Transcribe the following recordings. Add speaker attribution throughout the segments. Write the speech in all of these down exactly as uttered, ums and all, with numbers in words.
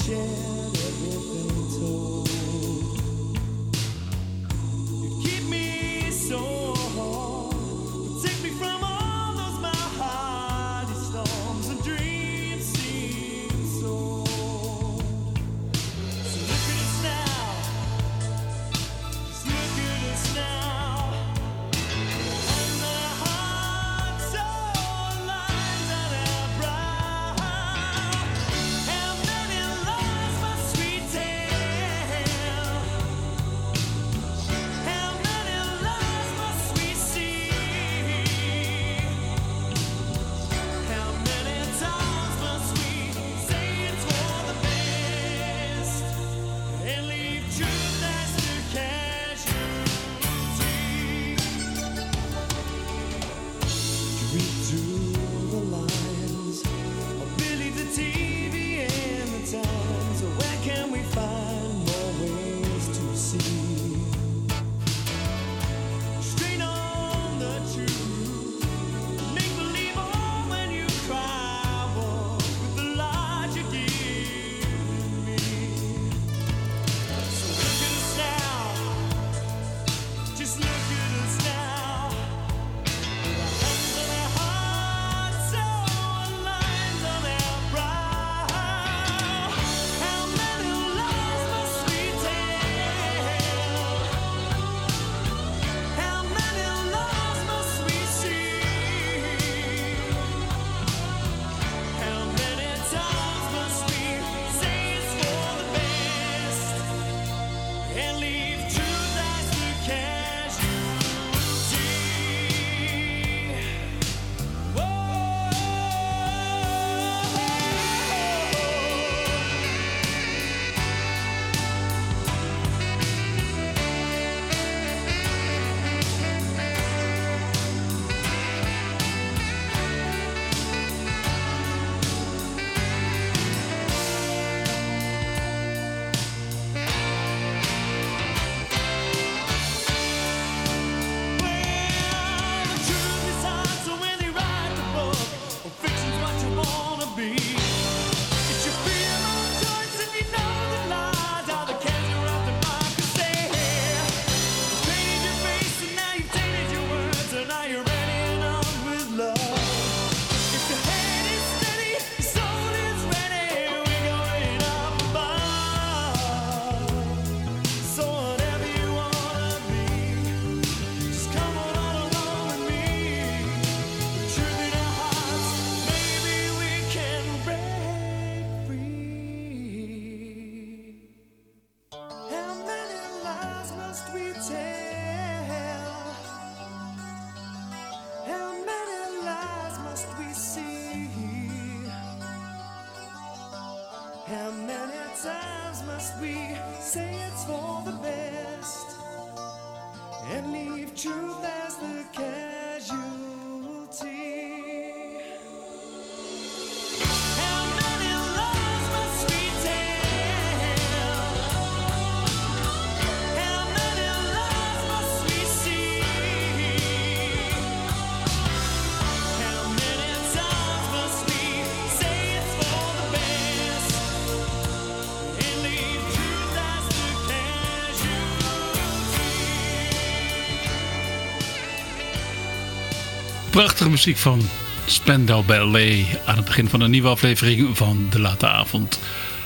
Speaker 1: Prachtige muziek van Spandau Ballet aan het begin van een nieuwe aflevering van De Late Avond.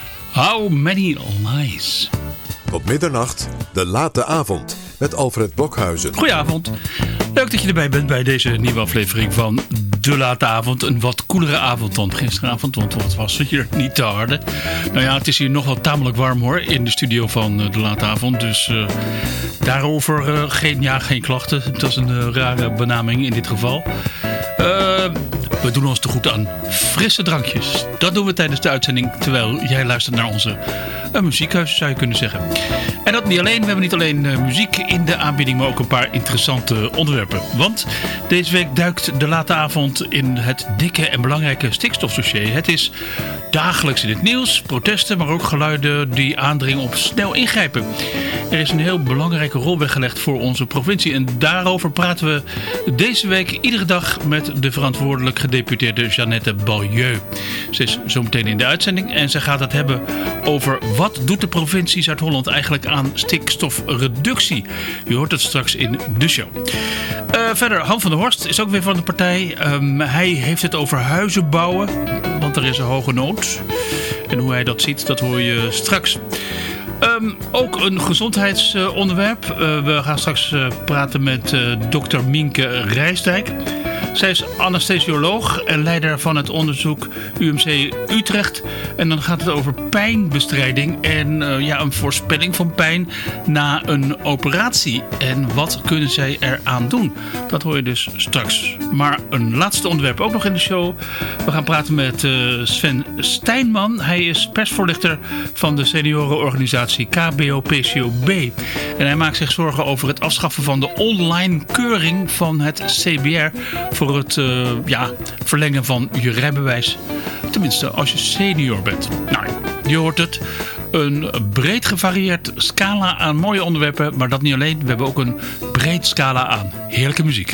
Speaker 1: How Many Lies.
Speaker 2: Tot middernacht, De Late Avond met Alfred Blokhuizen.
Speaker 1: Goedenavond. Leuk dat je erbij bent bij deze nieuwe aflevering van De Late Avond. Een wat koelere avond dan gisteravond, want het was hier niet te harde. Nou ja, het is hier nog wel tamelijk warm hoor, in de studio van De Late Avond. Dus uh, daarover uh, geen, ja, geen klachten. Dat is een uh, rare benaming in dit geval. Uh, we doen ons te goed aan frisse drankjes. Dat doen we tijdens de uitzending, terwijl jij luistert naar onze uh, muziekhuis, zou je kunnen zeggen. En dat niet alleen. We hebben niet alleen uh, muziek in de aanbieding, maar ook een paar interessante onderwerpen. Want deze week duikt De Late Avond in het dikke en belangrijke stikstofdossier. Het is dagelijks in het nieuws. Protesten, maar ook geluiden die aandringen op snel ingrijpen. Er is een heel belangrijke rol weggelegd voor onze provincie. En daarover praten we deze week iedere dag met de verantwoordelijk gedeputeerde Jeannette Balieu. Ze is zo meteen in de uitzending en ze gaat het hebben over wat doet de provincie Zuid-Holland eigenlijk aan stikstofreductie. U hoort het straks in de show. Uh, verder, Han van der Horst is ook weer van de partij. Um, hij heeft het over huizen bouwen, want er is een hoge nood. En hoe hij dat ziet, dat hoor je straks. Um, ook een gezondheidsonderwerp. Uh, we gaan straks uh, praten met uh, dokter Mienke Rijsdijk. Zij is anesthesioloog en leider van het onderzoek U M C Utrecht. En dan gaat het over pijnbestrijding en uh, ja, een voorspelling van pijn na een operatie. En wat kunnen zij eraan doen? Dat hoor je dus straks. Maar een laatste onderwerp ook nog in de show. We gaan praten met uh, Sven Stijnman. Hij is persvoorlichter van de seniorenorganisatie K B O P C O B. En hij maakt zich zorgen over het afschaffen van de online keuring van het C B R... voor het uh, ja, verlengen van je rijbewijs. Tenminste, als je senior bent. Nou, je hoort het. Een breed gevarieerd scala aan mooie onderwerpen. Maar dat niet alleen. We hebben ook een breed scala aan heerlijke muziek.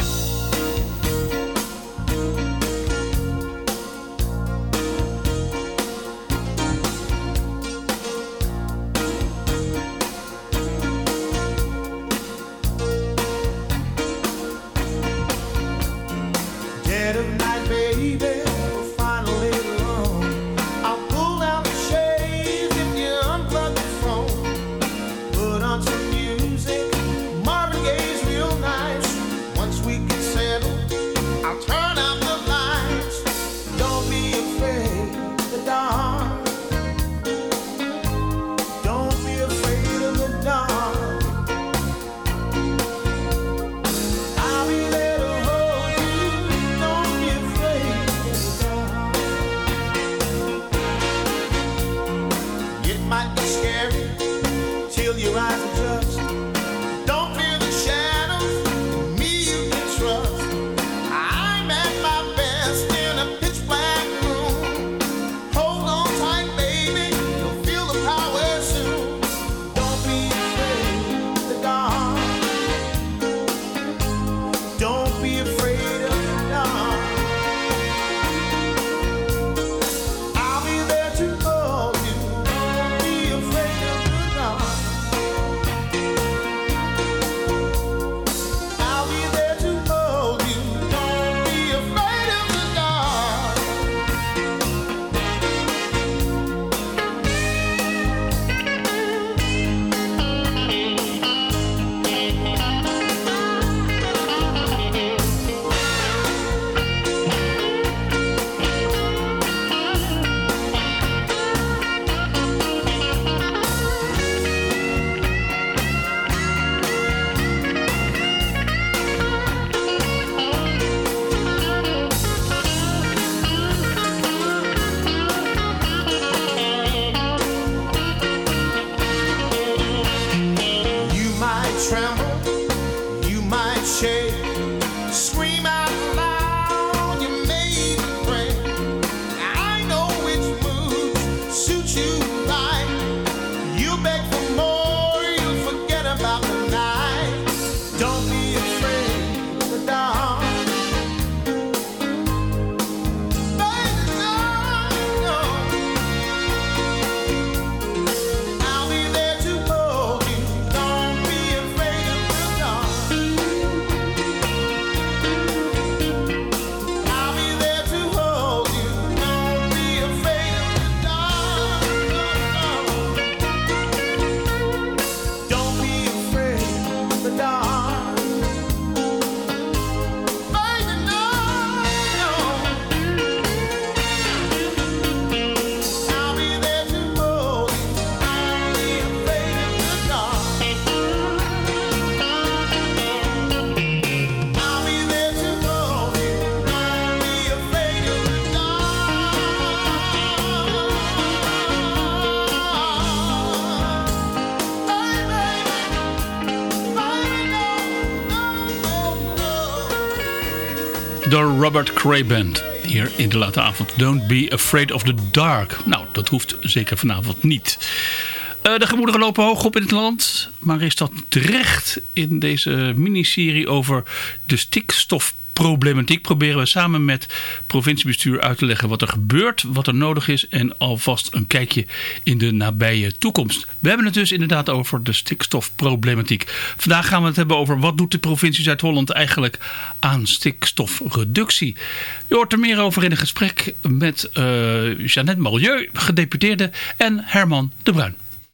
Speaker 1: De Robert Cray Band. Hier in de late avond. Don't be afraid of the dark. Nou, dat hoeft zeker vanavond niet. Uh, de gemoederen lopen hoog op in het land. Maar is dat terecht? In deze miniserie over de stikstofproblematiek proberen we samen met provinciebestuur uit te leggen wat er gebeurt, wat er nodig is en alvast een kijkje in de nabije toekomst. We hebben het dus inderdaad over de stikstofproblematiek. Vandaag gaan we het hebben over wat doet de provincie Zuid-Holland eigenlijk aan stikstofreductie. Je hoort er meer over in een gesprek met uh, Jeannette Malieu, gedeputeerde, en Herman de Bruin.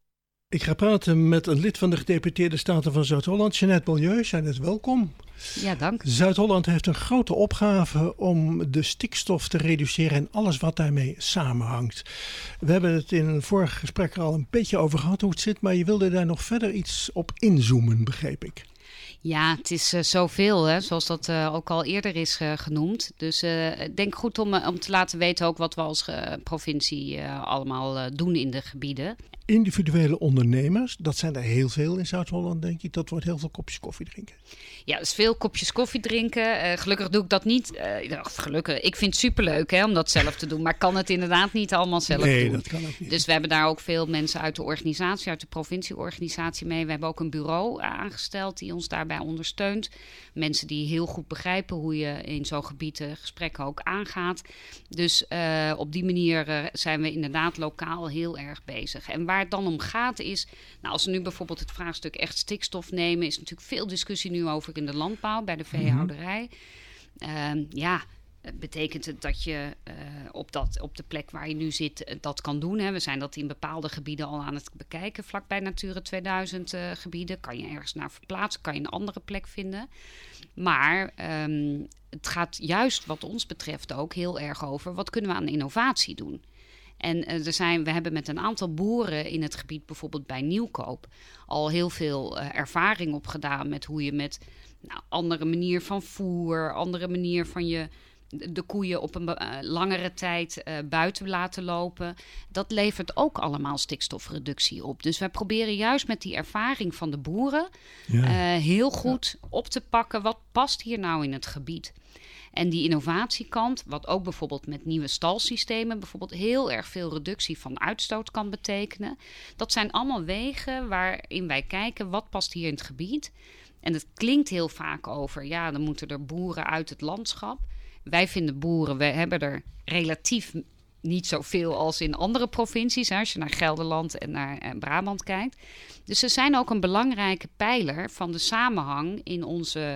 Speaker 3: Ik ga praten met een lid van de gedeputeerde staten van Zuid-Holland, Jeannette Malieu. Jeannette, welkom.
Speaker 4: Ja, dank.
Speaker 3: Zuid-Holland heeft een grote opgave om de stikstof te reduceren en alles wat daarmee samenhangt. We hebben het in een vorig gesprek er al een beetje over gehad hoe het zit, maar je wilde daar nog verder iets op inzoomen, begreep ik.
Speaker 4: Ja, het is uh, zoveel, hè, zoals dat uh, ook al eerder is uh, genoemd. Dus uh, ik denk goed om, uh, om te laten weten ook wat we als uh, provincie uh, allemaal uh, doen in de gebieden.
Speaker 3: Individuele ondernemers, dat zijn er heel veel in Zuid-Holland, denk ik. Dat wordt heel veel kopjes koffie drinken.
Speaker 4: Ja, dus veel kopjes koffie drinken. Uh, gelukkig doe ik dat niet. Uh, gelukkig, ik vind het superleuk hè, om dat zelf te doen. Maar ik kan het inderdaad niet allemaal zelf
Speaker 3: nee,
Speaker 4: doen.
Speaker 3: Nee, dat kan ook niet.
Speaker 4: Dus we hebben daar ook veel mensen uit de organisatie, uit de provincieorganisatie mee. We hebben ook een bureau aangesteld die ons daarbij ondersteunt. Mensen die heel goed begrijpen hoe je in zo'n gebied uh, gesprekken ook aangaat. Dus uh, op die manier uh, zijn we inderdaad lokaal heel erg bezig. En waar het dan om gaat is, nou, als we nu bijvoorbeeld het vraagstuk echt stikstof nemen, is natuurlijk veel discussie nu over in de landbouw, bij de veehouderij. Mm-hmm. Uh, ja, betekent het dat je uh, op, dat, op de plek waar je nu zit uh, dat kan doen. Hè? We zijn dat in bepaalde gebieden al aan het bekijken, vlakbij Natura tweeduizend uh, gebieden. Kan je ergens naar verplaatsen, kan je een andere plek vinden. Maar um, het gaat juist wat ons betreft ook heel erg over, wat kunnen we aan innovatie doen? En uh, er zijn, we hebben met een aantal boeren in het gebied, bijvoorbeeld bij Nieuwkoop, al heel veel uh, ervaring opgedaan met hoe je met nou, andere manier van voer, andere manier van je de koeien op een uh, langere tijd uh, buiten laten lopen. Dat levert ook allemaal stikstofreductie op. Dus wij proberen juist met die ervaring van de boeren ja. uh, heel goed ja. op te pakken wat past hier nou in het gebied. En die innovatiekant, wat ook bijvoorbeeld met nieuwe stalsystemen bijvoorbeeld heel erg veel reductie van uitstoot kan betekenen. Dat zijn allemaal wegen waarin wij kijken wat past hier in het gebied. En het klinkt heel vaak over, ja, dan moeten er boeren uit het landschap. Wij vinden boeren, we hebben er relatief niet zoveel als in andere provincies, hè, als je naar Gelderland en naar en Brabant kijkt. Dus ze zijn ook een belangrijke pijler van de samenhang in onze,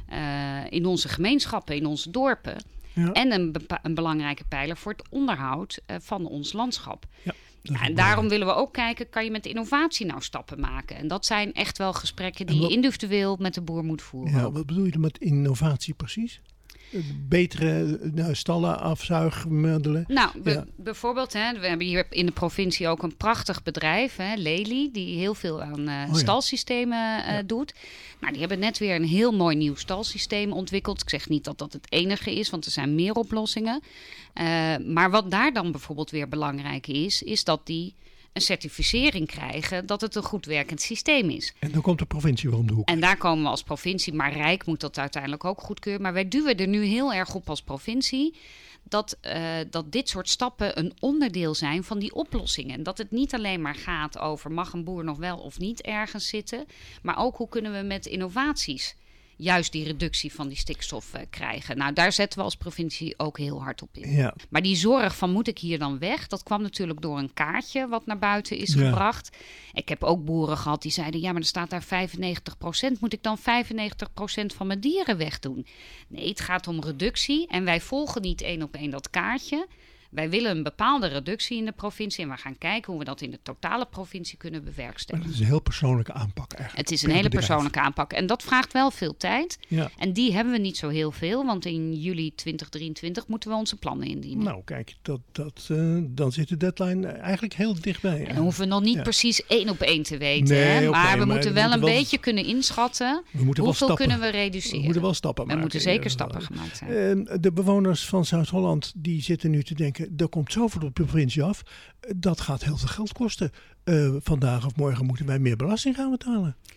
Speaker 4: uh, in onze gemeenschappen, in onze dorpen. Ja. En een, bepa- een belangrijke pijler voor het onderhoud uh, van ons landschap. Ja. Ja, en daarom willen we ook kijken, kan je met innovatie nou stappen maken? En dat zijn echt wel gesprekken die wat, je individueel met de boer moet voeren.
Speaker 3: Ja, wat bedoel je met innovatie precies? Betere nou, stallen, afzuigmiddelen.
Speaker 4: Nou, be-
Speaker 3: ja.
Speaker 4: bijvoorbeeld, hè, we hebben hier in de provincie ook een prachtig bedrijf, hè, Lely, die heel veel aan uh, oh, stalsystemen uh, ja. doet. Nou, die hebben net weer een heel mooi nieuw stalsysteem ontwikkeld. Ik zeg niet dat dat het enige is, want er zijn meer oplossingen. Uh, maar wat daar dan bijvoorbeeld weer belangrijk is, is dat die een certificering krijgen dat het een goed werkend systeem is.
Speaker 3: En dan komt de provincie weer om de hoek.
Speaker 4: En daar komen we als provincie, maar Rijk moet dat uiteindelijk ook goedkeuren. Maar wij duwen er nu heel erg op als provincie dat, uh, dat dit soort stappen een onderdeel zijn van die oplossingen. En dat het niet alleen maar gaat over mag een boer nog wel of niet ergens zitten, maar ook hoe kunnen we met innovaties juist die reductie van die stikstof uh, krijgen. Nou, daar zetten we als provincie ook heel hard op in. Ja. Maar die zorg van moet ik hier dan weg? Dat kwam natuurlijk door een kaartje wat naar buiten is ja. gebracht. Ik heb ook boeren gehad die zeiden, ja, maar er staat daar vijfennegentig procent. Moet ik dan vijfennegentig procent van mijn dieren wegdoen? Nee, het gaat om reductie en wij volgen niet één op één dat kaartje. Wij willen een bepaalde reductie in de provincie en we gaan kijken hoe we dat in de totale provincie kunnen bewerkstelligen.
Speaker 3: Maar het is een heel persoonlijke aanpak eigenlijk.
Speaker 4: Het is een hele bedrijf. persoonlijke aanpak en dat vraagt wel veel tijd. Ja. En die hebben we niet zo heel veel, want in juli twintig drieëntwintig moeten we onze plannen indienen.
Speaker 3: Nou kijk, dat, dat, uh, dan zit de deadline eigenlijk heel dichtbij.
Speaker 4: En dan hoeven we nog niet ja. precies één op één te weten. Nee, hè? Maar okay, we maar moeten wel moeten een wel, beetje kunnen inschatten hoeveel kunnen we reduceren.
Speaker 3: We moeten wel stappen
Speaker 4: we
Speaker 3: maken.
Speaker 4: We moeten zeker uh, stappen gemaakt zijn.
Speaker 3: Uh, de bewoners van Zuid-Holland die zitten nu te denken, er komt zoveel op de provincie af. Dat gaat heel veel geld kosten. Uh, vandaag of morgen moeten wij meer belasting gaan betalen.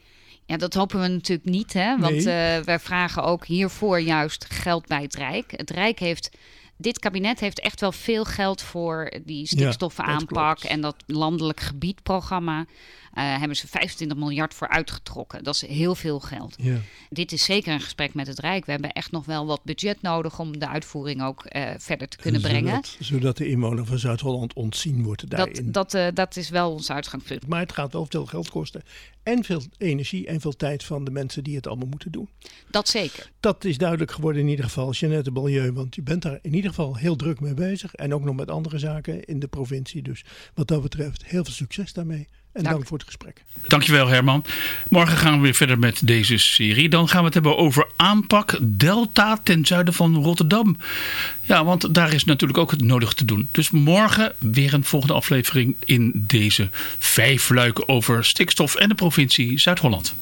Speaker 4: Ja, dat hopen we natuurlijk niet, hè? Want
Speaker 3: Nee.
Speaker 4: uh, wij vragen ook hiervoor juist geld bij het Rijk. Het Rijk heeft... Dit kabinet heeft echt wel veel geld voor die stikstofaanpak
Speaker 3: ja,
Speaker 4: en dat landelijk gebiedprogramma. Uh, hebben ze vijfentwintig miljard voor uitgetrokken. Dat is heel veel geld.
Speaker 3: Ja.
Speaker 4: Dit is zeker een gesprek met het Rijk. We hebben echt nog wel wat budget nodig om de uitvoering ook uh, verder te kunnen
Speaker 3: zodat,
Speaker 4: brengen.
Speaker 3: Zodat de inwoner van Zuid-Holland ontzien wordt daarin.
Speaker 4: Dat, dat, uh, dat is wel ons uitgangspunt.
Speaker 3: Maar het gaat wel veel geld kosten. En veel energie en veel tijd van de mensen die het allemaal moeten doen.
Speaker 4: Dat zeker.
Speaker 3: Dat is duidelijk geworden in ieder geval, Jeannette Beaulieu. Want je bent daar in ieder geval heel druk mee bezig. En ook nog met andere zaken in de provincie. Dus wat dat betreft heel veel succes daarmee. En dank, dank voor het gesprek.
Speaker 1: Dankjewel Herman. Morgen gaan we weer verder met deze serie. Dan gaan we het hebben over aanpak Delta ten zuiden van Rotterdam. Ja, want daar is natuurlijk ook het nodig te doen. Dus morgen weer een volgende aflevering in deze vijf luiken over stikstof en de provincie Zuid-Holland.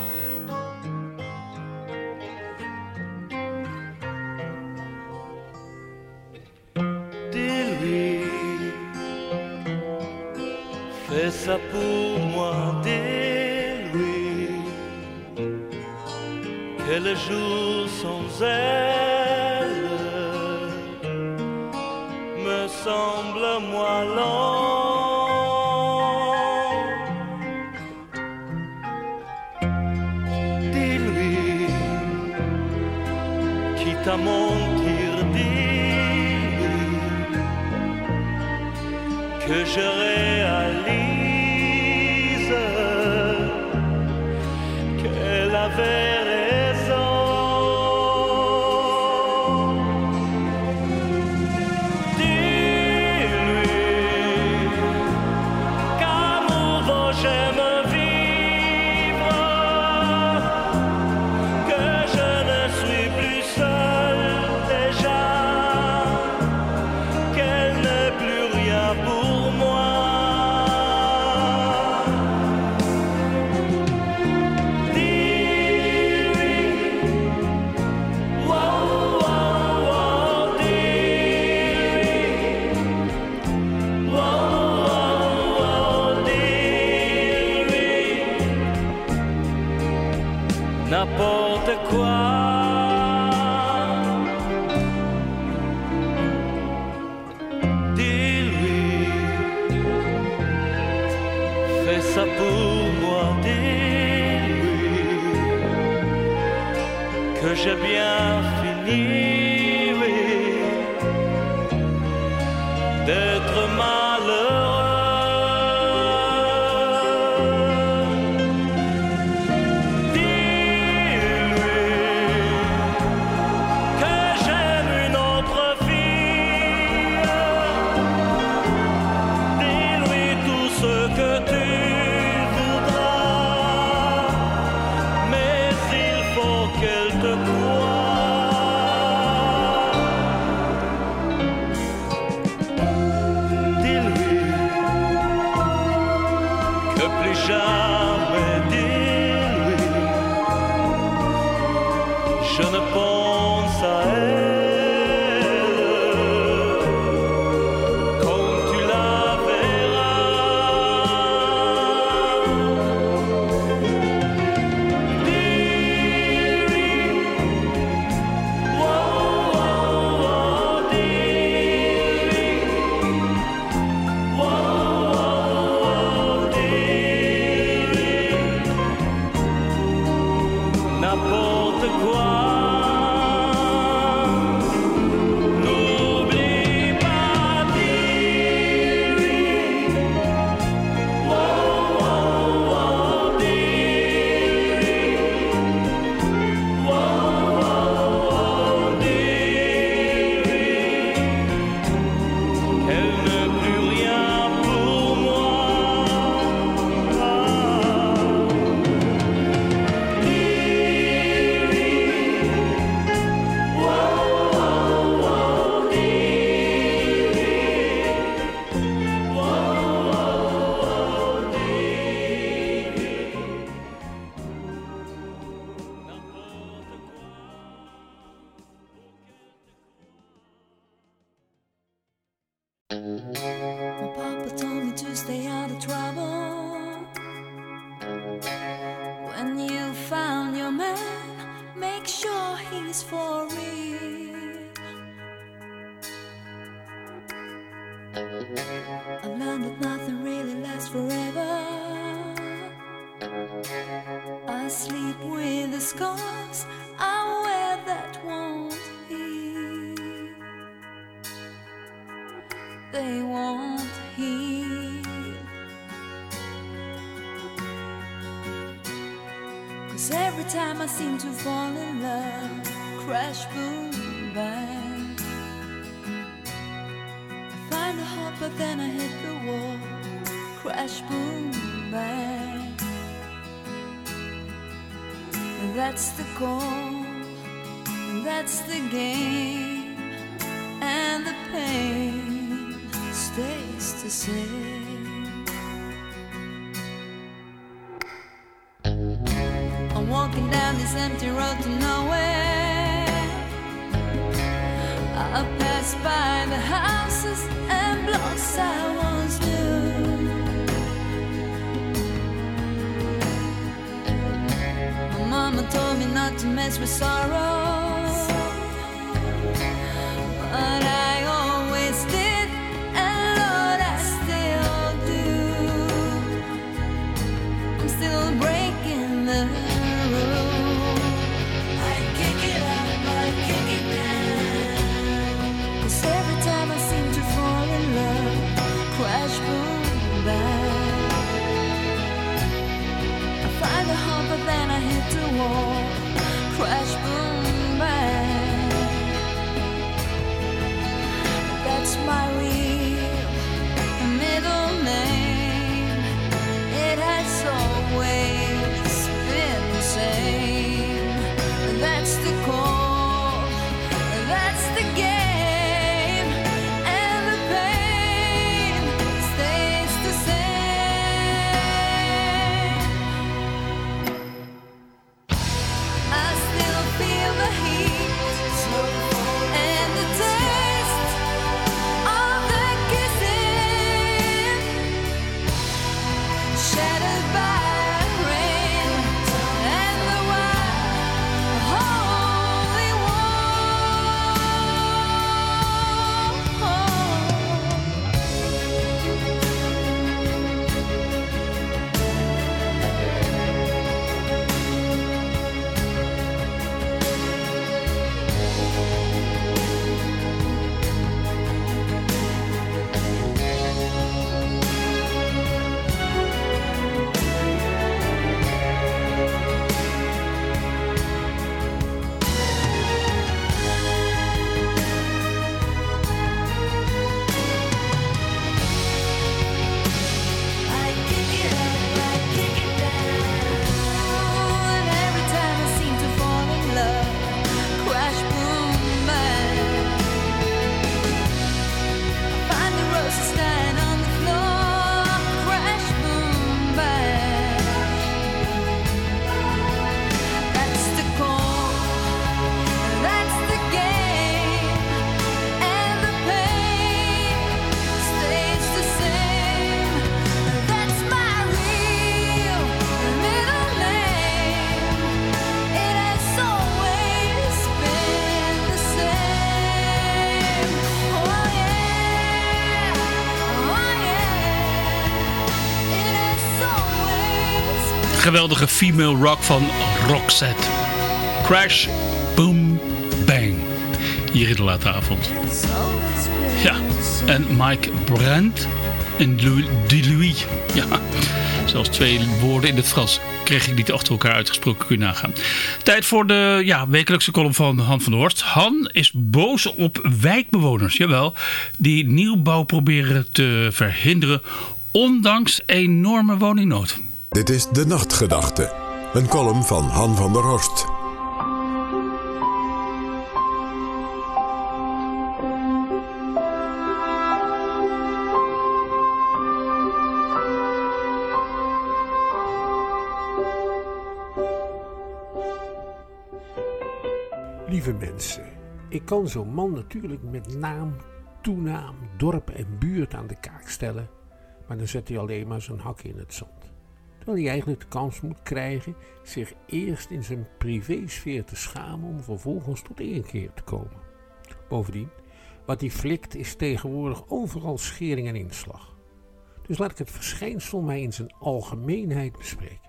Speaker 5: Fais ça pour moi, dis-lui que le jour sans elle me semble moi long. Dis-lui, quitte à mentir, dis-lui que je réalise qu'elle avait raison. Dis-lui qu'amour j'aime vivre, que je ne suis plus seul déjà, qu'elle n'est plus rien pour moi. N'importe quoi. Dis-lui, fais ça pour moi. Dis-lui que j'ai bien fini, oui, d'être malheureux. Jamais, dis-lui, je ne pense à elle comme tu la verras. Dis-lui, oh, oh, oh, dis-lui, oh, oh, dis-lui, n'importe quoi. N'oublie pas, dis-lui, oh, oh, oh, dis-lui, oh, oh, dis-lui, qu'elle n'est plus rien pour moi.
Speaker 6: My papa told me to stay out of trouble. When you I've learned that nothing really lasts forever. I sleep with the scars I wear that won't heal. They won't heal. 'Cause every time I seem to fall in love, crash, boom, bang, I find a heart but then I hit the wall, crash, boom, bang. And that's the goal, and that's the game, and the pain stays the same. I'm walking down this empty road to nowhere. I pass by the houses and blocks I once knew. My mama told me not to mess with sorrow, but I always did, and Lord, I still do. I'm still breaking the rule. I kick it up, I kick it down. 'Cause every time I seem to fall in love, crash, boom, bang, I find a heart but then I hit the wall, crash, boom, bang. That's my real middle name. It has always been the same. That's the call, that's the game, and the pain stays the same. I still feel the heat and the taste of the kissing, shattered by rain and the wild holy I kick it up, I kick it down. And every time I seem to fall in love, crash, boom, bang, I find the roses dying on the floor, crash, boom, bang. That's the call, that's the game, and the pain stays the same. That's my real middle name. It has always been the same. Oh yeah, oh yeah. It has always been.
Speaker 1: Geweldige female rock van Roxette. Crash, boom, bang. Hier in de late avond.
Speaker 6: It's always been.
Speaker 1: Ja, en Mike Brandt en Louis, de Louis. Ja, zelfs twee woorden in het Frans kreeg ik niet achter elkaar uitgesproken, kun je nagaan. Tijd voor de ja, wekelijkse column van Han van der Horst. Han is boos op wijkbewoners, jawel, die nieuwbouw proberen te verhinderen, ondanks enorme woningnood.
Speaker 2: Dit is De Nachtgedachte, een column van Han van der Horst.
Speaker 7: Lieve mensen, ik kan zo'n man natuurlijk met naam, toenaam, dorp en buurt aan de kaak stellen, maar dan zet hij alleen maar zijn hakken in het zand. Terwijl hij eigenlijk de kans moet krijgen zich eerst in zijn privésfeer te schamen om vervolgens tot inkeer te komen. Bovendien, Wat die flikt is tegenwoordig overal schering en inslag. Dus laat ik het verschijnsel mij in zijn algemeenheid bespreken.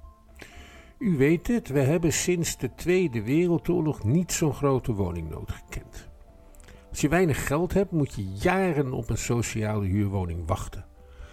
Speaker 7: U weet het, we hebben sinds de Tweede Wereldoorlog niet zo'n grote woningnood gekend. Als je weinig geld hebt, moet je jaren op een sociale huurwoning wachten.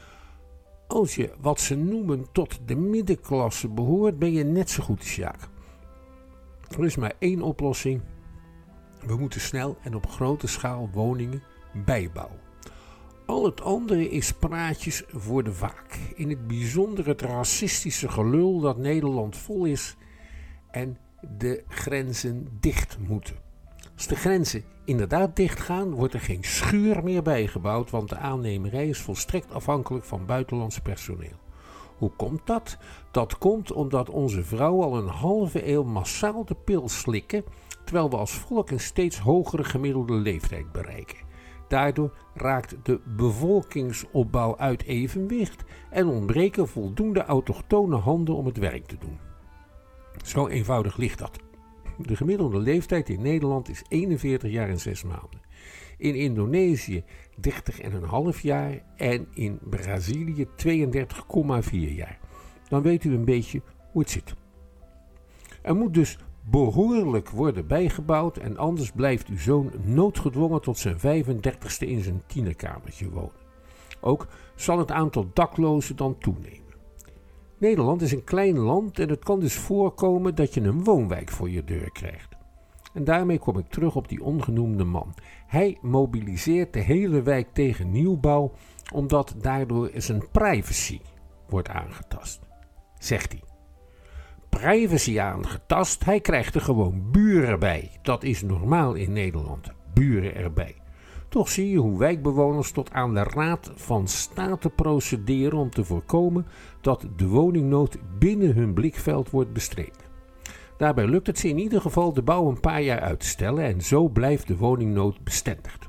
Speaker 7: Als je wat ze noemen tot de middenklasse behoort, ben je net zo goed als Sjaak. Er is maar één oplossing. We moeten snel en op grote schaal woningen bijbouwen. Al het andere is praatjes voor de vaak. In het bijzonder het racistische gelul dat Nederland vol is en de grenzen dicht moeten. Als de grenzen inderdaad dicht gaan, wordt er geen schuur meer bijgebouwd, want de aannemerij is volstrekt afhankelijk van buitenlands personeel. Hoe komt dat? Dat komt omdat onze vrouwen al een halve eeuw massaal de pil slikken, terwijl we als volk een steeds hogere gemiddelde leeftijd bereiken. Daardoor raakt de bevolkingsopbouw uit evenwicht en ontbreken voldoende autochtone handen om het werk te doen. Zo eenvoudig ligt dat. De gemiddelde leeftijd in Nederland is eenenveertig jaar en zes maanden. In Indonesië dertig komma vijf jaar en in Brazilië tweeëndertig komma vier jaar. Dan weet u een beetje hoe het zit. Er moet dus behoorlijk worden bijgebouwd en anders blijft uw zoon noodgedwongen tot zijn vijfendertigste in zijn tienerkamertje wonen. Ook zal het aantal daklozen dan toenemen. Nederland is een klein land en het kan dus voorkomen dat je een woonwijk voor je deur krijgt. En daarmee kom ik terug op die ongenoemde man. Hij mobiliseert de hele wijk tegen nieuwbouw omdat daardoor zijn privacy wordt aangetast, zegt hij. Privacy aangetast, hij krijgt er gewoon buren bij. Dat is normaal in Nederland, buren erbij. Toch zie je hoe wijkbewoners tot aan de Raad van State procederen om te voorkomen dat de woningnood binnen hun blikveld wordt bestreden. Daarbij lukt het ze in ieder geval de bouw een paar jaar uit te stellen en zo blijft de woningnood bestendigd.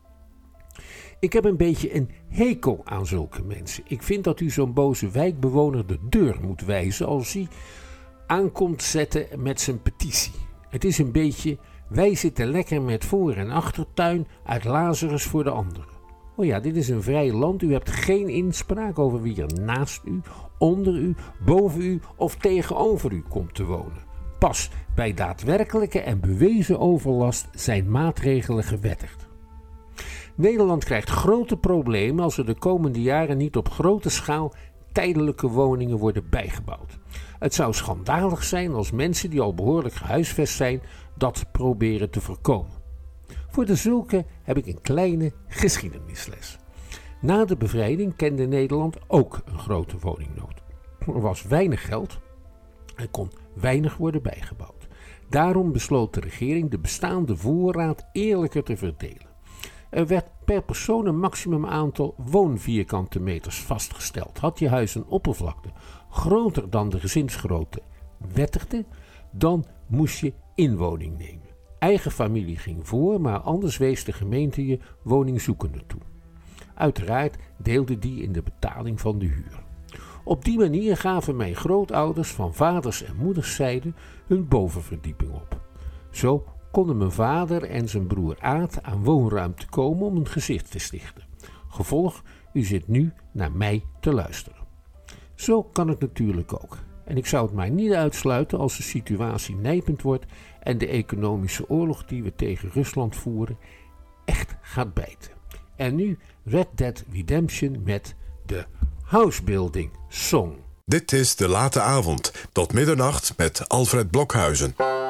Speaker 7: Ik heb een beetje een hekel aan zulke mensen. Ik vind dat u zo'n boze wijkbewoner de deur moet wijzen als hij aankomt zetten met zijn petitie. Het is een beetje, wij zitten lekker met voor- en achtertuin uit Lazarus voor de anderen. Oh ja, dit is een vrij land. U hebt geen inspraak over wie er naast u, onder u, boven u of tegenover u komt te wonen. Pas bij daadwerkelijke en bewezen overlast zijn maatregelen gewettigd. Nederland krijgt grote problemen als er de komende jaren niet op grote schaal tijdelijke woningen worden bijgebouwd. Het zou schandalig zijn als mensen die al behoorlijk gehuisvest zijn dat proberen te voorkomen. Voor de zulke heb ik een kleine geschiedenisles. Na de bevrijding kende Nederland ook een grote woningnood. Er was weinig geld en kon weinig worden bijgebouwd. Daarom besloot de regering de bestaande voorraad eerlijker te verdelen. Er werd per persoon een maximum aantal woonvierkante meters vastgesteld. Had je huis een oppervlakte groter dan de gezinsgrootte wettigde, dan moest je inwoning nemen. Eigen familie ging voor, maar anders wees de gemeente je woningzoekenden toe. Uiteraard deelde die in de betaling van de huur. Op die manier gaven mijn grootouders van vaders en moederszijde hun bovenverdieping op. Zo konden mijn vader en zijn broer Aad aan woonruimte komen om een gezicht te stichten. Gevolg, u zit nu naar mij te luisteren. Zo kan het natuurlijk ook. En ik zou het maar niet uitsluiten als de situatie nijpend wordt en de economische oorlog die we tegen Rusland voeren echt gaat bijten. En nu Red Dead Redemption met de Housebuilding Song.
Speaker 2: Dit is De Late Avond, tot middernacht met Alfred Blokhuizen.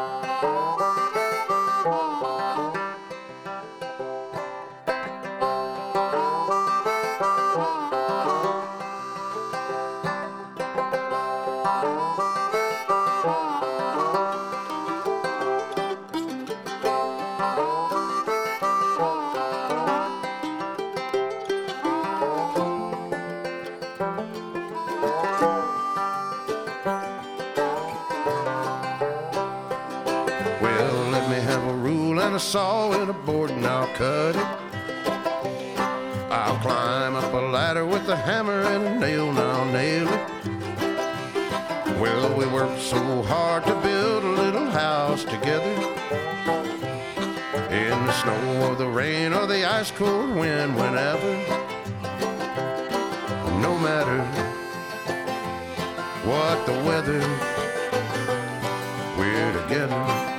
Speaker 8: A saw and a board and I'll cut it. I'll climb up a ladder with a hammer and a nail and I'll nail it. Well, we worked so hard to build a little house together. In the snow or the rain or the ice cold wind, whenever, no matter what the weather, we're together.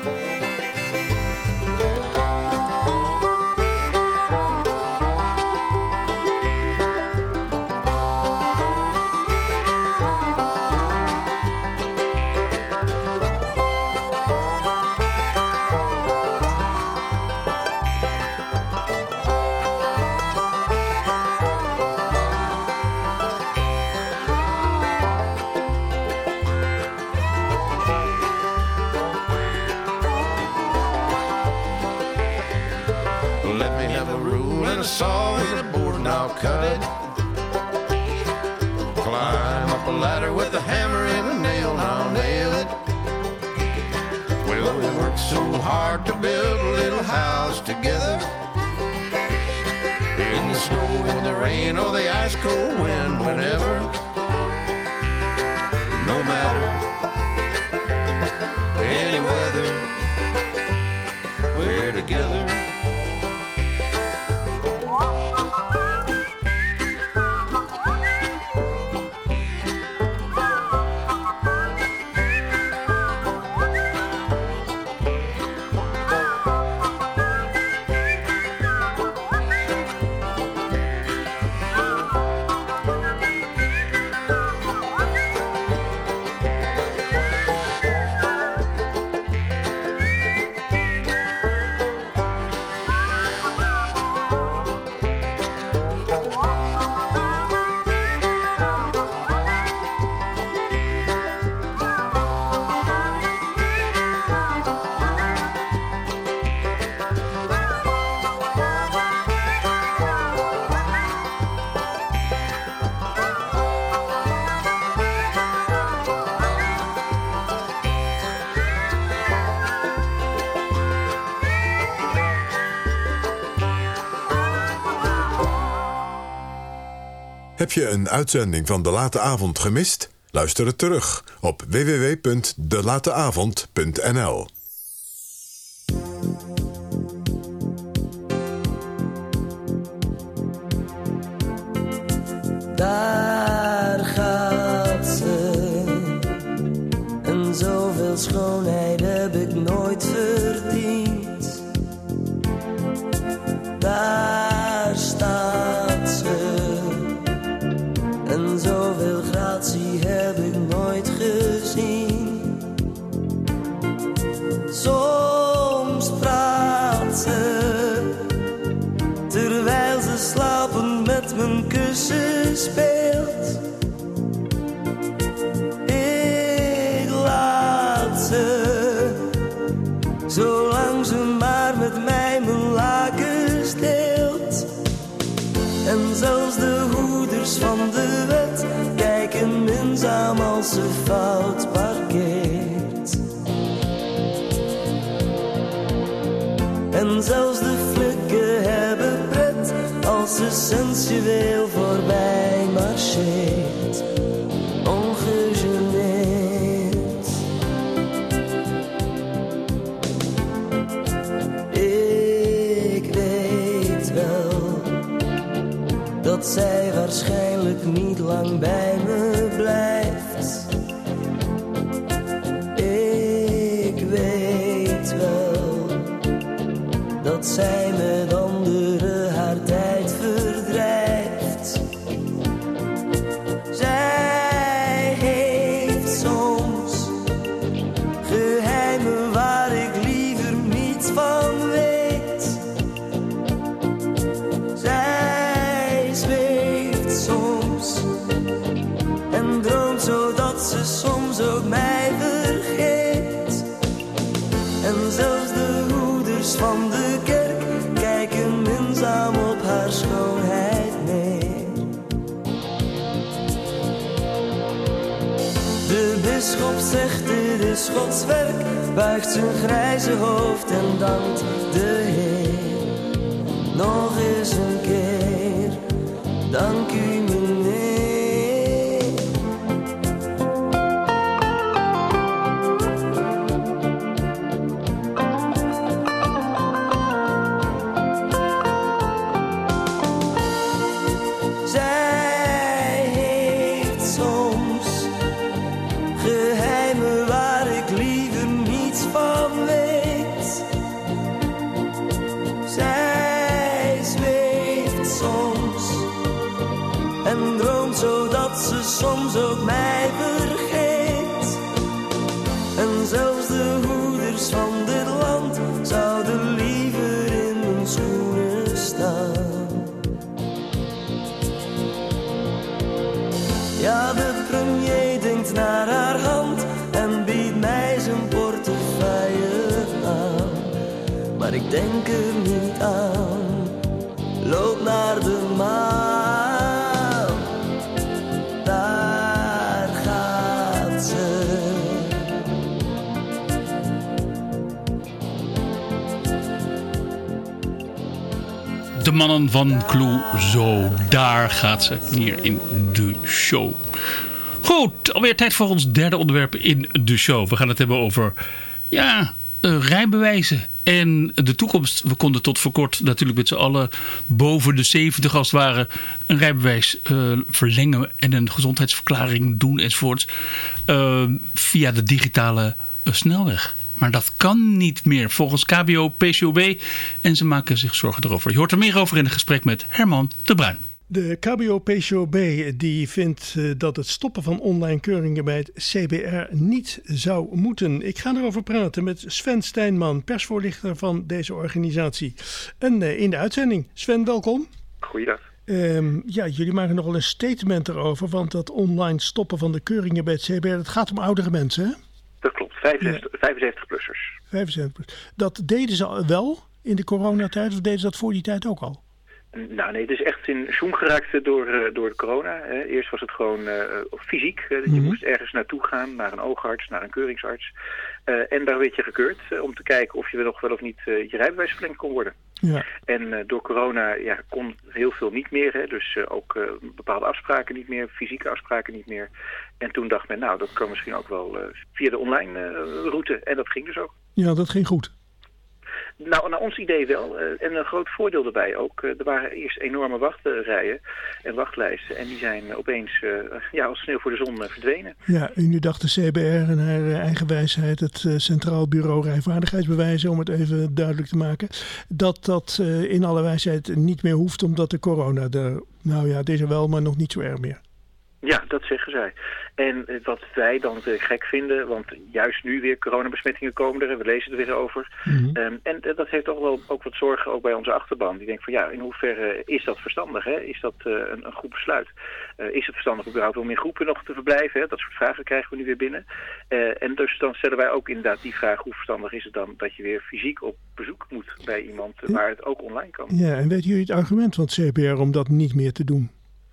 Speaker 8: Saw and a board and I'll cut it. Climb up a ladder with a hammer and a nail and I'll nail it. Well, we worked so hard to build a little house together. In the snow, in the rain, or the ice cold wind, whenever, no matter any weather, we're together.
Speaker 2: Heb je een uitzending van De Late Avond gemist? Luister het terug op w w w punt de late avond punt n l.
Speaker 9: Daar gaat ze. En zoveel schoonheid heb ik nooit verdiend. Daar staat ze. En zoveel gratie heb ik nooit gezien. Soms praat ze, terwijl ze slapend met mijn kussen speelt. Ik laat ze, zolang ze maar met mij mijn lakens deelt. En zelfs de hoeders van de wet kijken minzaam als ze fout parkeert. En zelfs de flikken hebben pret als ze sensueel voorbij marcheert. Ongegeneerd. Ik weet wel dat zij waarschijnlijk niet lang bij me blijft. Ik weet wel dat zij met anderen haar tijd verdrijft. Zij heeft soms geheimen waar ik liever niets van weet. Zij zweeft soms en droomt zodat ze soms ook mij vergeet. En zelfs de hoeders van de kerk kijken minzaam op haar schoonheid neer. De bisschop zegt dit is Gods werk, buigt zijn grijze hoofd en dankt de Heer. Nog eens een keer, dank u meneer. en droomt zodat ze soms ook mij vergeet. En zelfs de hoeders van dit land zouden liever in mijn schoenen staan. Ja, de premier denkt naar haar hand en biedt mij zijn portefeuille aan. Maar ik denk er niet aan. Loop naar de maan, daar gaat ze.
Speaker 1: De mannen van Clouseau, daar gaat ze hier in de show. Goed, alweer tijd voor ons derde onderwerp in de show. We gaan het hebben over, ja, uh, rijbewijzen en de toekomst. We konden tot voor kort natuurlijk met z'n allen boven de zeventig als het ware een rijbewijs uh, verlengen en een gezondheidsverklaring doen enzovoort uh, via de digitale uh, snelweg. Maar dat kan niet meer volgens K B O P C O B en ze maken zich zorgen erover. Je hoort er meer over in een gesprek met Herman de Bruin.
Speaker 3: De K B O P C O B die vindt uh, dat het stoppen van online keuringen bij het C B R niet zou moeten. Ik ga erover praten met Sven Stijnman, persvoorlichter van deze organisatie. En uh, in de uitzending. Sven, welkom.
Speaker 10: Goeiedag.
Speaker 3: Um, ja, jullie maken nogal een statement erover, want dat online stoppen van de keuringen bij het C B R, dat gaat om oudere mensen, hè?
Speaker 10: Dat klopt, vijfenzeventig-plussers.
Speaker 3: vijfenzeventig. Dat deden ze wel in de coronatijd of deden ze dat voor die tijd ook al?
Speaker 10: Nou nee, het is echt in zoom geraakt door, uh, door de corona. Hè. Eerst was het gewoon uh, fysiek. Uh, dat je mm-hmm. moest ergens naartoe gaan, naar een oogarts, naar een keuringsarts. Uh, en daar werd je gekeurd uh, om te kijken of je nog wel of niet uh, je rijbewijs verlengd kon worden. Ja. En uh, door corona ja, kon heel veel niet meer. Hè. Dus uh, ook uh, bepaalde afspraken niet meer, fysieke afspraken niet meer. En toen dacht men, nou dat kan misschien ook wel uh, via de online uh, route. En dat ging dus ook.
Speaker 3: Ja, dat ging goed.
Speaker 10: Nou, naar ons idee wel. Uh, en een groot voordeel daarbij ook. Uh, er waren eerst enorme wachtrijen en wachtlijsten. En die zijn uh, opeens uh, ja, als sneeuw voor de zon uh, verdwenen.
Speaker 3: Ja, en nu dacht de C B R en haar uh, eigen wijsheid, het uh, Centraal Bureau Rijvaardigheidsbewijzen, om het even duidelijk te maken, dat dat uh, in alle wijsheid niet meer hoeft, omdat de corona er, nou ja, deze wel, maar nog niet zo erg meer.
Speaker 10: Ja, dat zeggen zij. En wat wij dan uh, gek vinden, want juist nu weer coronabesmettingen komen er, we lezen er weer over. Mm-hmm. Um, en uh, dat heeft toch wel ook wat zorgen ook bij onze achterban. Die denkt van ja, in hoeverre is dat verstandig? Hè? Is dat uh, een, een goed besluit? Uh, is het verstandig überhaupt om in groepen nog te verblijven? Hè? Dat soort vragen krijgen we nu weer binnen. Uh, en dus dan stellen wij ook inderdaad die vraag, hoe verstandig is het dan dat je weer fysiek op bezoek moet bij iemand uh, waar het ook online kan?
Speaker 3: Ja, en weten jullie het argument van het C B R om dat niet meer te doen?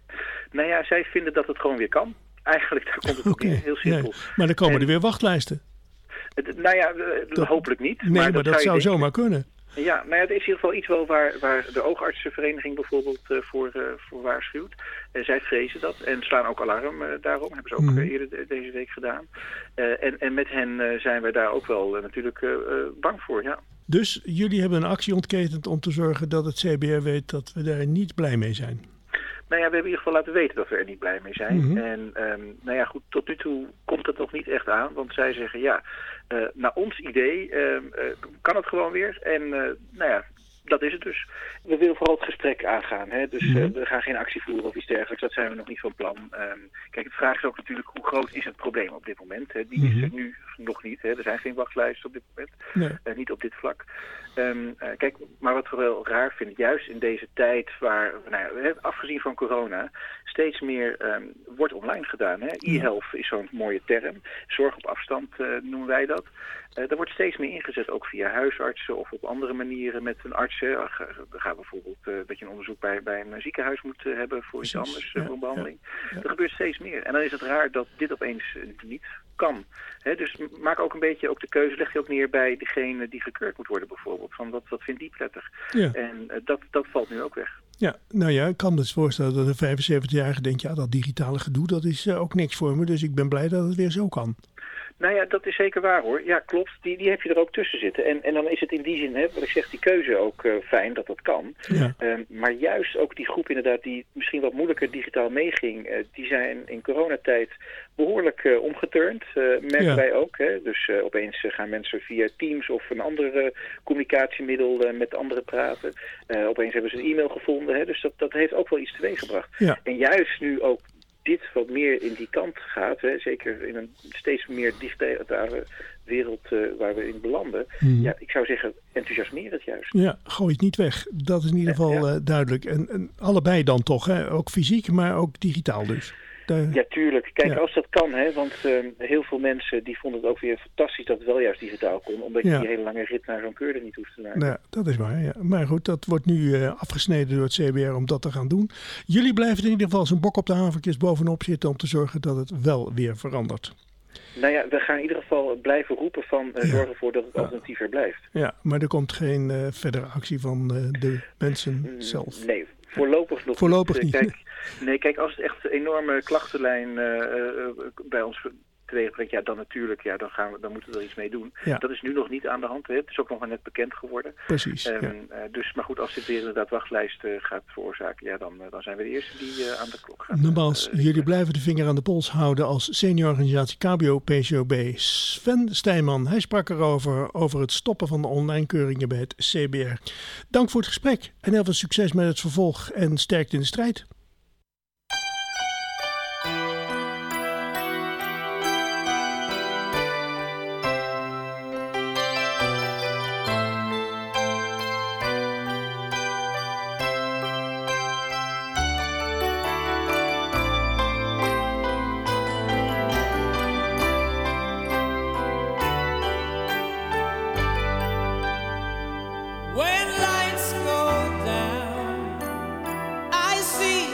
Speaker 10: Nou ja, zij vinden dat het gewoon weer kan. Eigenlijk, daar komt het ook in. Heel simpel.
Speaker 3: Ja, maar dan komen en, er weer wachtlijsten.
Speaker 10: Het, nou ja, dat, hopelijk niet.
Speaker 3: Nee,
Speaker 10: maar,
Speaker 3: maar
Speaker 10: dat,
Speaker 3: dat zou,
Speaker 10: zou
Speaker 3: zomaar kunnen.
Speaker 10: Ja, nou ja, het is in ieder geval iets wel waar, waar de oogartsenvereniging bijvoorbeeld uh, voor, uh, voor waarschuwt. Uh, zij vrezen dat en slaan ook alarm uh, daarom. Hebben ze ook mm. uh, eerder de, deze week gedaan. Uh, en, en met hen uh, zijn wij daar ook wel uh, natuurlijk uh, uh, bang voor, ja.
Speaker 3: Dus jullie hebben een actie ontketend om te zorgen dat het C B R weet dat we daar niet blij mee zijn.
Speaker 10: Nou ja, we hebben in ieder geval laten weten dat we er niet blij mee zijn. Mm-hmm. En um, nou ja, goed, tot nu toe komt het nog niet echt aan. Want zij zeggen, ja, uh, naar ons idee uh, uh, kan het gewoon weer. En uh, nou ja, dat is het dus. We willen vooral het gesprek aangaan. Hè? Dus uh, we gaan geen actie voeren of iets dergelijks. Dat zijn we nog niet van plan. Um, kijk, de vraag is ook natuurlijk hoe groot is het probleem op dit moment. Hè? Die mm-hmm. is er nu nog niet. Hè? Er zijn geen wachtlijsten op dit moment. Nee. Uh, niet op dit vlak. Um, uh, kijk, maar wat we wel raar vinden, juist in deze tijd waar, nou ja, afgezien van corona, steeds meer um, wordt online gedaan. Hè? E-health is zo'n mooie term. Zorg op afstand uh, noemen wij dat. Uh, er wordt steeds meer ingezet, ook via huisartsen of op andere manieren met een arts. Uh, ga, ga bijvoorbeeld uh, dat je een onderzoek bij, bij een ziekenhuis moet uh, hebben voor iets anders, uh, voor een behandeling. Ja, ja. Er gebeurt steeds meer. En dan is het raar dat dit opeens uh, niet kan. He, dus maak ook een beetje ook de keuze, leg je ook neer bij degene die gekeurd moet worden bijvoorbeeld. Van wat, wat vindt die prettig? Ja. En uh, dat, dat valt nu ook weg.
Speaker 3: Ja, nou ja, ik kan me dus voorstellen dat een vijfenzeventigjarige denkt, ja, dat digitale gedoe, dat is uh, ook niks voor me. Dus ik ben blij dat het weer zo kan.
Speaker 10: Nou ja, dat is zeker waar hoor. Ja, klopt. Die, die heb je er ook tussen zitten. En, en dan is het in die zin, hè, wat ik zeg, die keuze ook uh, fijn dat dat kan.
Speaker 3: Ja.
Speaker 10: Um, maar juist ook die groep inderdaad die misschien wat moeilijker digitaal meeging, uh, die zijn in coronatijd behoorlijk uh, omgeturnd. Uh, merken
Speaker 3: Ja.
Speaker 10: wij ook. Hè? Dus uh, opeens uh, gaan mensen via Teams of een ander uh, communicatiemiddel uh, met anderen praten. Uh, opeens hebben ze een e-mail gevonden. Hè? Dus dat, dat heeft ook wel iets teweeggebracht.
Speaker 3: Ja.
Speaker 10: En juist nu ook dit wat meer in die kant gaat, hè, zeker in een steeds meer digitale wereld uh, waar we in belanden.
Speaker 3: Hmm.
Speaker 10: Ja, ik zou zeggen, enthousiasmeer het juist.
Speaker 3: Ja, gooi het niet weg. Dat is in ieder geval
Speaker 10: Ja.
Speaker 3: uh, duidelijk. En, en allebei dan toch, hè? Ook fysiek, maar ook digitaal dus. De...
Speaker 10: Ja, tuurlijk. Kijk,
Speaker 3: Ja.
Speaker 10: als dat kan, hè, want uh, heel veel mensen die vonden het ook weer fantastisch dat het wel juist digitaal kon, omdat je
Speaker 3: Ja.
Speaker 10: die hele lange rit naar zo'n keurder niet hoeft te maken.
Speaker 3: Nou, dat is waar, ja. Maar goed, dat wordt nu uh, afgesneden door het C B R om dat te gaan doen. Jullie blijven in ieder geval zijn bok op de haverkist bovenop zitten om te zorgen dat het wel weer verandert.
Speaker 10: Nou ja, we gaan in ieder geval blijven roepen van uh,
Speaker 3: Ja.
Speaker 10: zorg ervoor dat het
Speaker 3: Ja.
Speaker 10: alternatief er blijft.
Speaker 3: Ja, maar er komt geen uh, verdere actie van uh, de mensen
Speaker 10: Mm,
Speaker 3: zelf.
Speaker 10: Nee, voorlopig nog
Speaker 3: Voorlopig
Speaker 10: niet.
Speaker 3: niet.
Speaker 10: Kijk, nee, kijk, als het echt een enorme klachtenlijn uh, uh, bij ons teweeg brengt, ja, dan natuurlijk, ja, dan, gaan we, dan moeten we er iets mee doen.
Speaker 3: Ja.
Speaker 10: Dat is nu nog niet aan de hand. Hè. Het is ook nog maar net bekend geworden.
Speaker 3: Precies.
Speaker 10: Um,
Speaker 3: Ja.
Speaker 10: uh, dus, maar goed, als dit weer inderdaad wachtlijsten uh, gaat veroorzaken, ja, dan, uh, dan zijn we de eerste die uh, aan de klok gaan.
Speaker 3: Nogmaals,
Speaker 10: uh,
Speaker 3: jullie blijven de vinger aan de pols houden als seniororganisatie K B O P C O B. Sven Stijnman, hij sprak erover, over het stoppen van de online keuringen bij het C B R. Dank voor het gesprek en heel veel succes met het vervolg en sterkte in de strijd.
Speaker 11: When lights go down, I see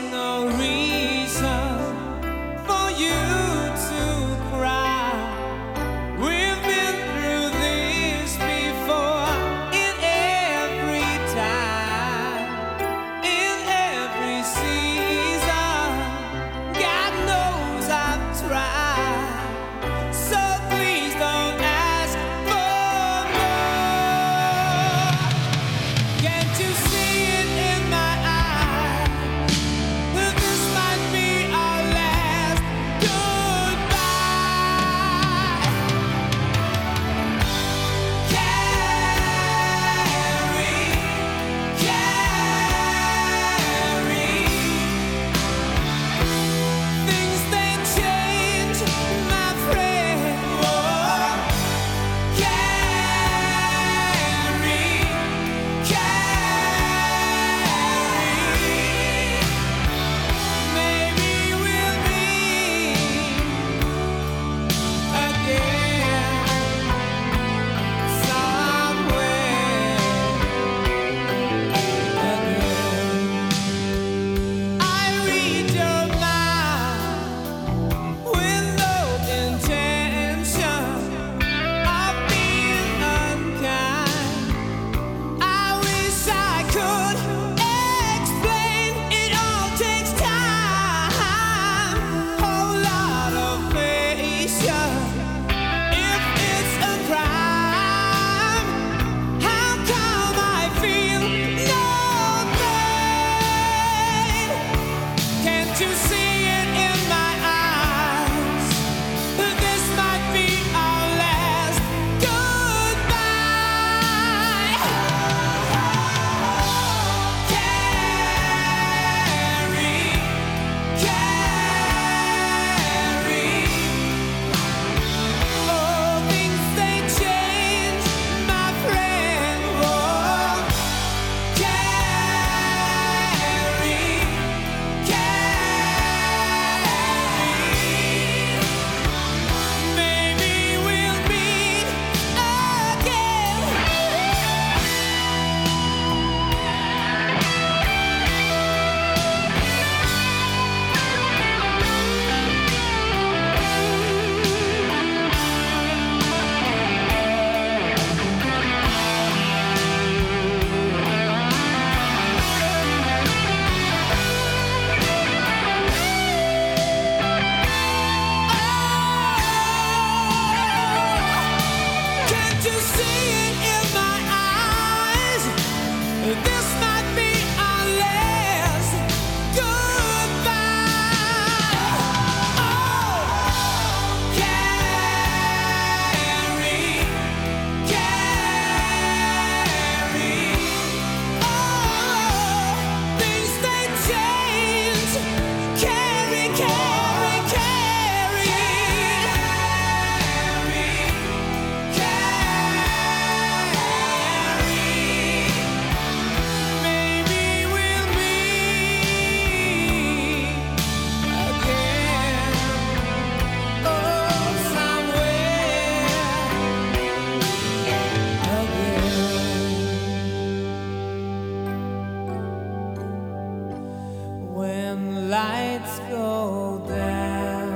Speaker 11: when lights go down.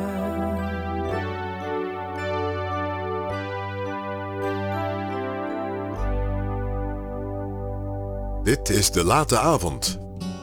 Speaker 2: Dit is De Late Avond.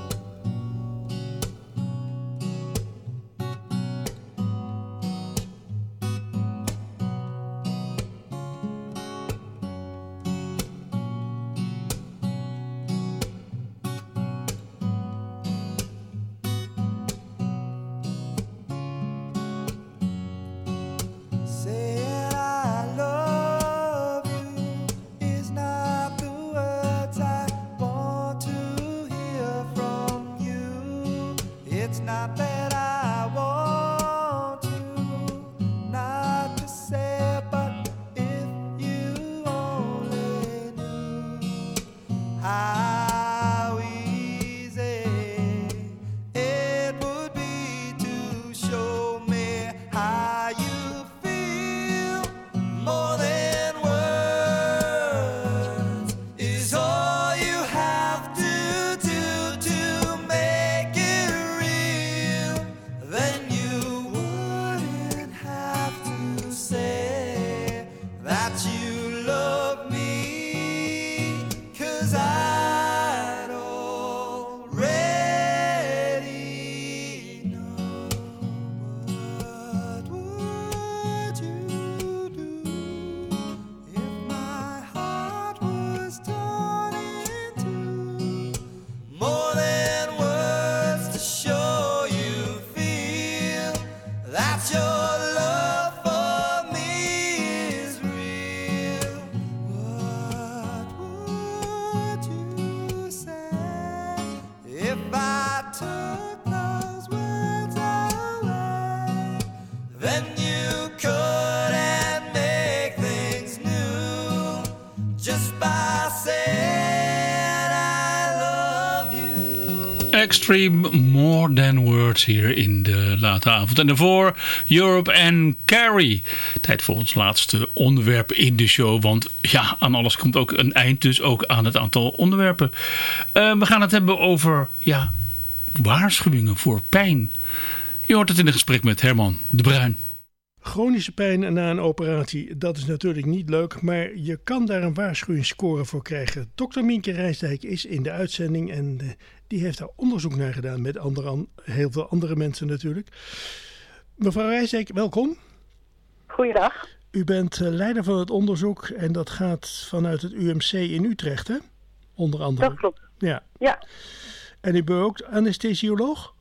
Speaker 1: Extreme More Than Words hier in De Late Avond. En daarvoor Europe and Carrie. Tijd voor ons laatste onderwerp in de show. Want ja, aan alles komt ook een eind. Dus ook aan het aantal onderwerpen. Uh, we gaan het hebben over ja, waarschuwingen voor pijn. Je hoort het in een gesprek met Herman de Bruin.
Speaker 3: Chronische pijn na een operatie, dat is natuurlijk niet leuk, maar je kan daar een waarschuwingsscore voor krijgen. dokter Mienke Rijsdijk is in de uitzending en uh, die heeft daar onderzoek naar gedaan met andere, heel veel andere mensen natuurlijk. Mevrouw Rijsdijk, welkom.
Speaker 12: Goeiedag.
Speaker 3: U bent uh, leider van het onderzoek en dat gaat vanuit het U M C in Utrecht, hè? Onder andere.
Speaker 12: Dat klopt.
Speaker 3: Ja.
Speaker 12: Ja.
Speaker 3: En u bent ook anesthesioloog?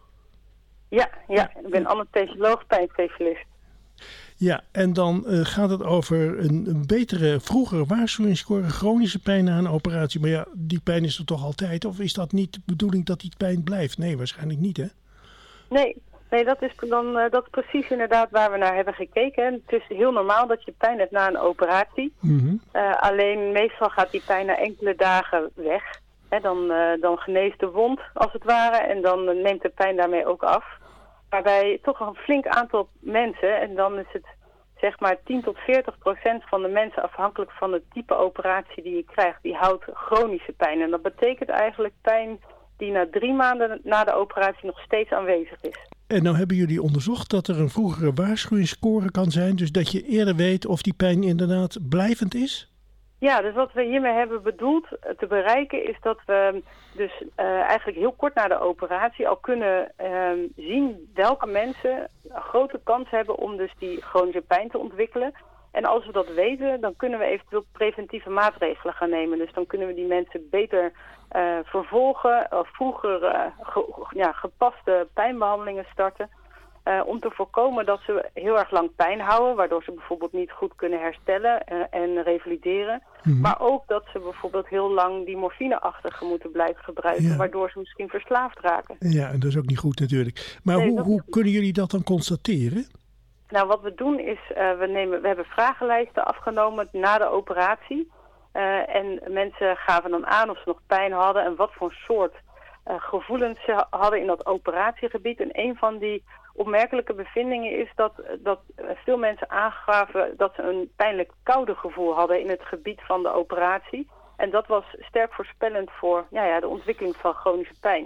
Speaker 12: Ja, ja. Ik ben anesthesioloog, pijnspecialist.
Speaker 3: Ja, en dan uh, gaat het over een, een betere, vroegere waarschuwingsscore, chronische pijn na een operatie. Maar ja, die pijn is er toch altijd? Of is dat niet de bedoeling dat die pijn blijft? Nee, waarschijnlijk niet, hè?
Speaker 12: Nee, nee dat, is dan, uh, dat is precies inderdaad waar we naar hebben gekeken. En het is heel normaal dat je pijn hebt na een operatie. Mm-hmm. Uh, alleen meestal gaat die pijn na enkele dagen weg. Hè, dan, uh, dan geneest de wond, als het ware. En dan uh, neemt de pijn daarmee ook af. Waarbij toch een flink aantal mensen, en dan is het zeg maar tien tot veertig procent van de mensen, afhankelijk van het type operatie die je krijgt, die houdt chronische pijn. En dat betekent eigenlijk pijn die na drie maanden na de operatie nog steeds aanwezig is.
Speaker 3: En nou hebben jullie onderzocht dat er een vroegere waarschuwingsscore kan zijn, dus dat je eerder weet of die pijn inderdaad blijvend is?
Speaker 12: Ja, dus wat we hiermee hebben bedoeld te bereiken is dat we dus uh, eigenlijk heel kort na de operatie al kunnen uh, zien welke mensen een grote kans hebben om dus die chronische pijn te ontwikkelen. En als we dat weten, dan kunnen we eventueel preventieve maatregelen gaan nemen. Dus dan kunnen we die mensen beter uh, vervolgen of vroeger uh, ge, ja, gepaste pijnbehandelingen starten. Uh, om te voorkomen dat ze heel erg lang pijn houden, waardoor ze bijvoorbeeld niet goed kunnen herstellen uh, en revalideren. Mm-hmm. Maar ook dat ze bijvoorbeeld heel lang die morfineachtige moeten blijven gebruiken, ja. Waardoor ze misschien verslaafd raken.
Speaker 3: Ja, en dat is ook niet goed natuurlijk. Maar nee, hoe, hoe kunnen jullie dat dan constateren?
Speaker 12: Nou, wat we doen is, uh, we, nemen, we hebben vragenlijsten afgenomen na de operatie. Uh, en mensen gaven dan aan of ze nog pijn hadden en wat voor soort uh, gevoelens ze hadden in dat operatiegebied. En een van die opmerkelijke bevindingen is dat, dat veel mensen aangaven dat ze een pijnlijk koude gevoel hadden in het gebied van de operatie. En dat was sterk voorspellend voor ja, ja, de ontwikkeling van chronische pijn.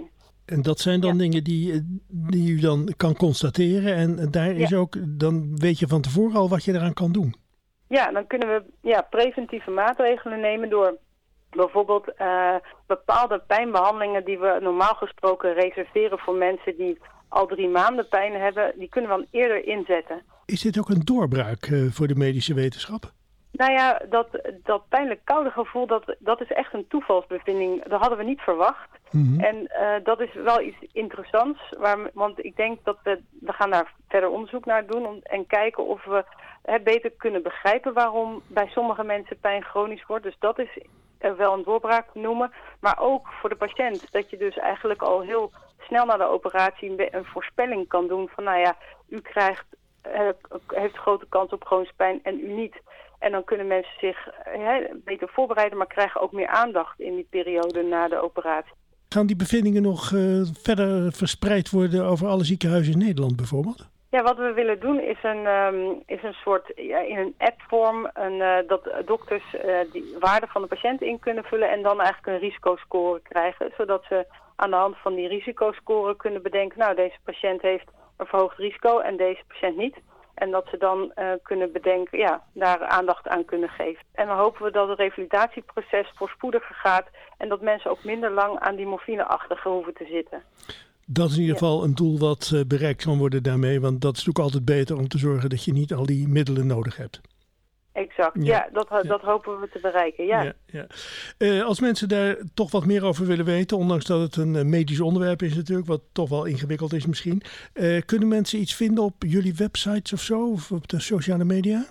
Speaker 3: En dat zijn dan ja. dingen die, die u dan kan constateren. En daar is ja. ook, dan weet je van tevoren al wat je eraan kan doen.
Speaker 12: Ja, dan kunnen we ja, preventieve maatregelen nemen door bijvoorbeeld uh, bepaalde pijnbehandelingen die we normaal gesproken reserveren voor mensen die al drie maanden pijn hebben. Die kunnen we dan eerder inzetten.
Speaker 3: Is dit ook een doorbraak uh, voor de medische wetenschap?
Speaker 12: Nou ja, dat, dat pijnlijk koude gevoel, dat, dat is echt een toevalsbevinding. Dat hadden we niet verwacht. Mm-hmm. En uh, dat is wel iets interessants. Waar, want ik denk dat we, we gaan daar verder onderzoek naar doen. Om, en kijken of we hè, beter kunnen begrijpen waarom bij sommige mensen pijn chronisch wordt. Dus dat is uh, wel een doorbraak te noemen. Maar ook voor de patiënt. Dat je dus eigenlijk al heel snel na de operatie een, een voorspelling kan doen. Van nou ja, u krijgt, uh, heeft grote kans op chronische pijn en u niet. En dan kunnen mensen zich he, beter voorbereiden, maar krijgen ook meer aandacht in die periode na de operatie.
Speaker 3: Gaan die bevindingen nog uh, verder verspreid worden over alle ziekenhuizen in Nederland bijvoorbeeld?
Speaker 12: Ja, wat we willen doen is een, um, is een soort, ja, in een appvorm, een, uh, dat dokters uh, die waarde van de patiënt in kunnen vullen en dan eigenlijk een risicoscore krijgen. Zodat ze aan de hand van die risicoscore kunnen bedenken, nou deze patiënt heeft een verhoogd risico en deze patiënt niet. En dat ze dan uh, kunnen bedenken, ja, daar aandacht aan kunnen geven. En dan hopen we dat het revalidatieproces voorspoediger gaat en dat mensen ook minder lang aan die morfineachtige hoeven te zitten.
Speaker 3: Dat is in ieder geval een doel wat uh, bereikt kan worden daarmee, want dat is natuurlijk altijd beter om te zorgen dat je niet al die middelen nodig hebt.
Speaker 12: Exact, ja, ja dat, dat ja. hopen we te bereiken, ja. ja, ja.
Speaker 3: Uh, als mensen daar toch wat meer over willen weten, ondanks dat het een uh, medisch onderwerp is natuurlijk, wat toch wel ingewikkeld is misschien. Uh, kunnen mensen iets vinden op jullie websites of zo, of op de sociale media?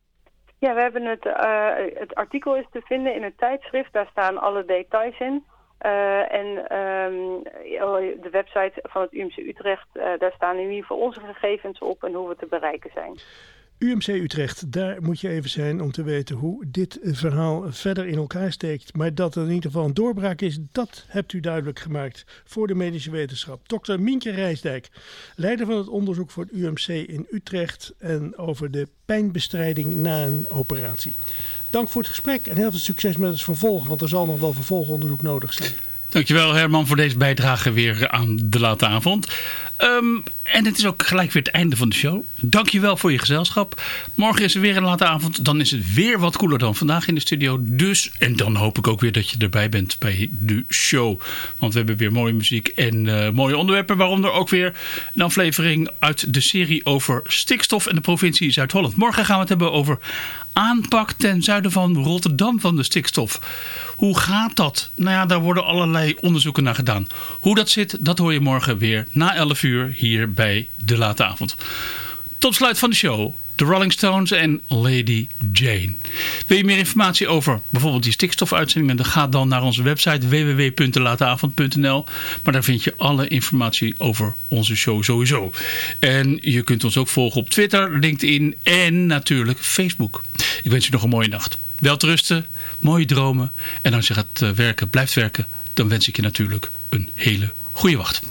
Speaker 12: Ja, we hebben het, uh, het artikel is te vinden in het tijdschrift, daar staan alle details in. Uh, en um, de website van het U M C Utrecht, uh, daar staan in ieder geval onze gegevens op en hoe we te bereiken zijn.
Speaker 3: U M C Utrecht, daar moet je even zijn om te weten hoe dit verhaal verder in elkaar steekt. Maar dat er in ieder geval een doorbraak is, dat hebt u duidelijk gemaakt voor de medische wetenschap. dokter Mientje Rijsdijk, leider van het onderzoek voor het U M C in Utrecht en over de pijnbestrijding na een operatie. Dank voor het gesprek en heel veel succes met het vervolg, want er zal nog wel vervolgonderzoek nodig zijn.
Speaker 1: Dankjewel Herman voor deze bijdrage weer aan de late avond. Um, en het is ook gelijk weer het einde van de show. Dankjewel voor je gezelschap. Morgen is er weer een late avond. Dan is het weer wat koeler dan vandaag in de studio. Dus, en dan hoop ik ook weer dat je erbij bent bij de show. Want we hebben weer mooie muziek en uh, mooie onderwerpen. Waaronder ook weer een aflevering uit de serie over stikstof en de provincie Zuid-Holland. Morgen gaan we het hebben over aanpak ten zuiden van Rotterdam van de stikstof. Hoe gaat dat? Nou ja, daar worden allerlei onderzoeken naar gedaan. Hoe dat zit, dat hoor je morgen weer na elf uur hier bij De Late Avond. Tot sluit van de show. The Rolling Stones en Lady Jane. Wil je meer informatie over bijvoorbeeld die stikstofuitzendingen? Dan ga dan naar onze website w w w punt de late avond punt n l. Maar daar vind je alle informatie over onze show sowieso. En je kunt ons ook volgen op Twitter, LinkedIn en natuurlijk Facebook. Ik wens je nog een mooie nacht. Welterusten, mooie dromen. En als je gaat werken, blijft werken, dan wens ik je natuurlijk een hele goede wacht.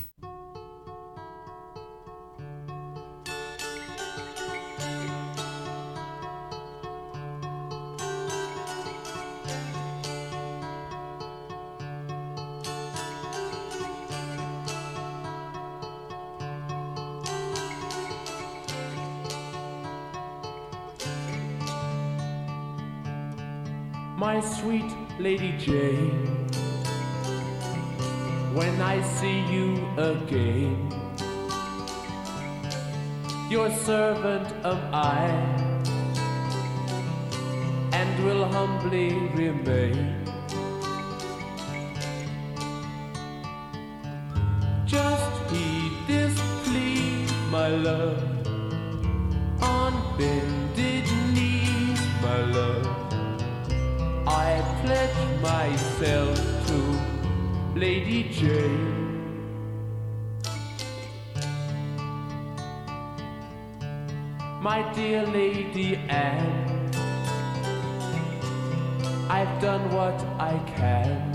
Speaker 11: My sweet Lady Jane, when I see you again, your servant am I, and will humbly remain. Just heed this plea, my love, on bended knees, my love. I pledge myself to Lady Jane. My dear Lady Anne, I've done what I can.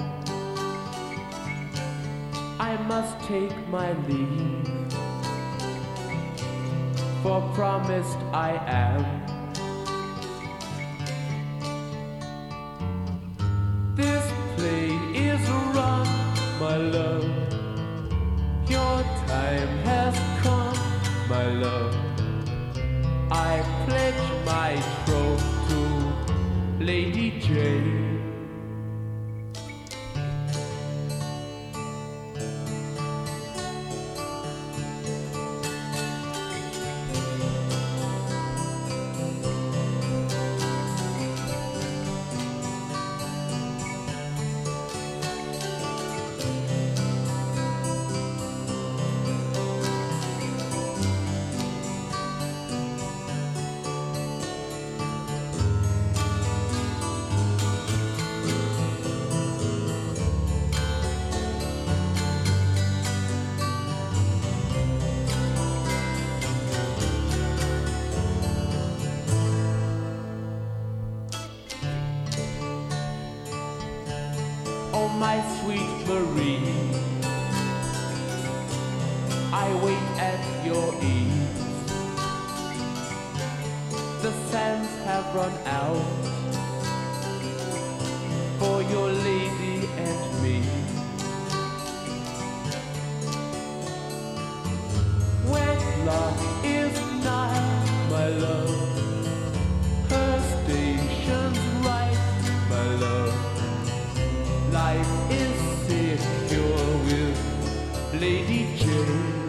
Speaker 11: I must take my leave, for promised I am. This play is run, my love, time has come, my love. I pledge my troth to Lady Jane. Oh, my sweet Marie, I wait at your ease. The sands have run out for your lady and me. Wedlock is nigh, my love. Her station's right, my love. Life is secure with Lady Jane.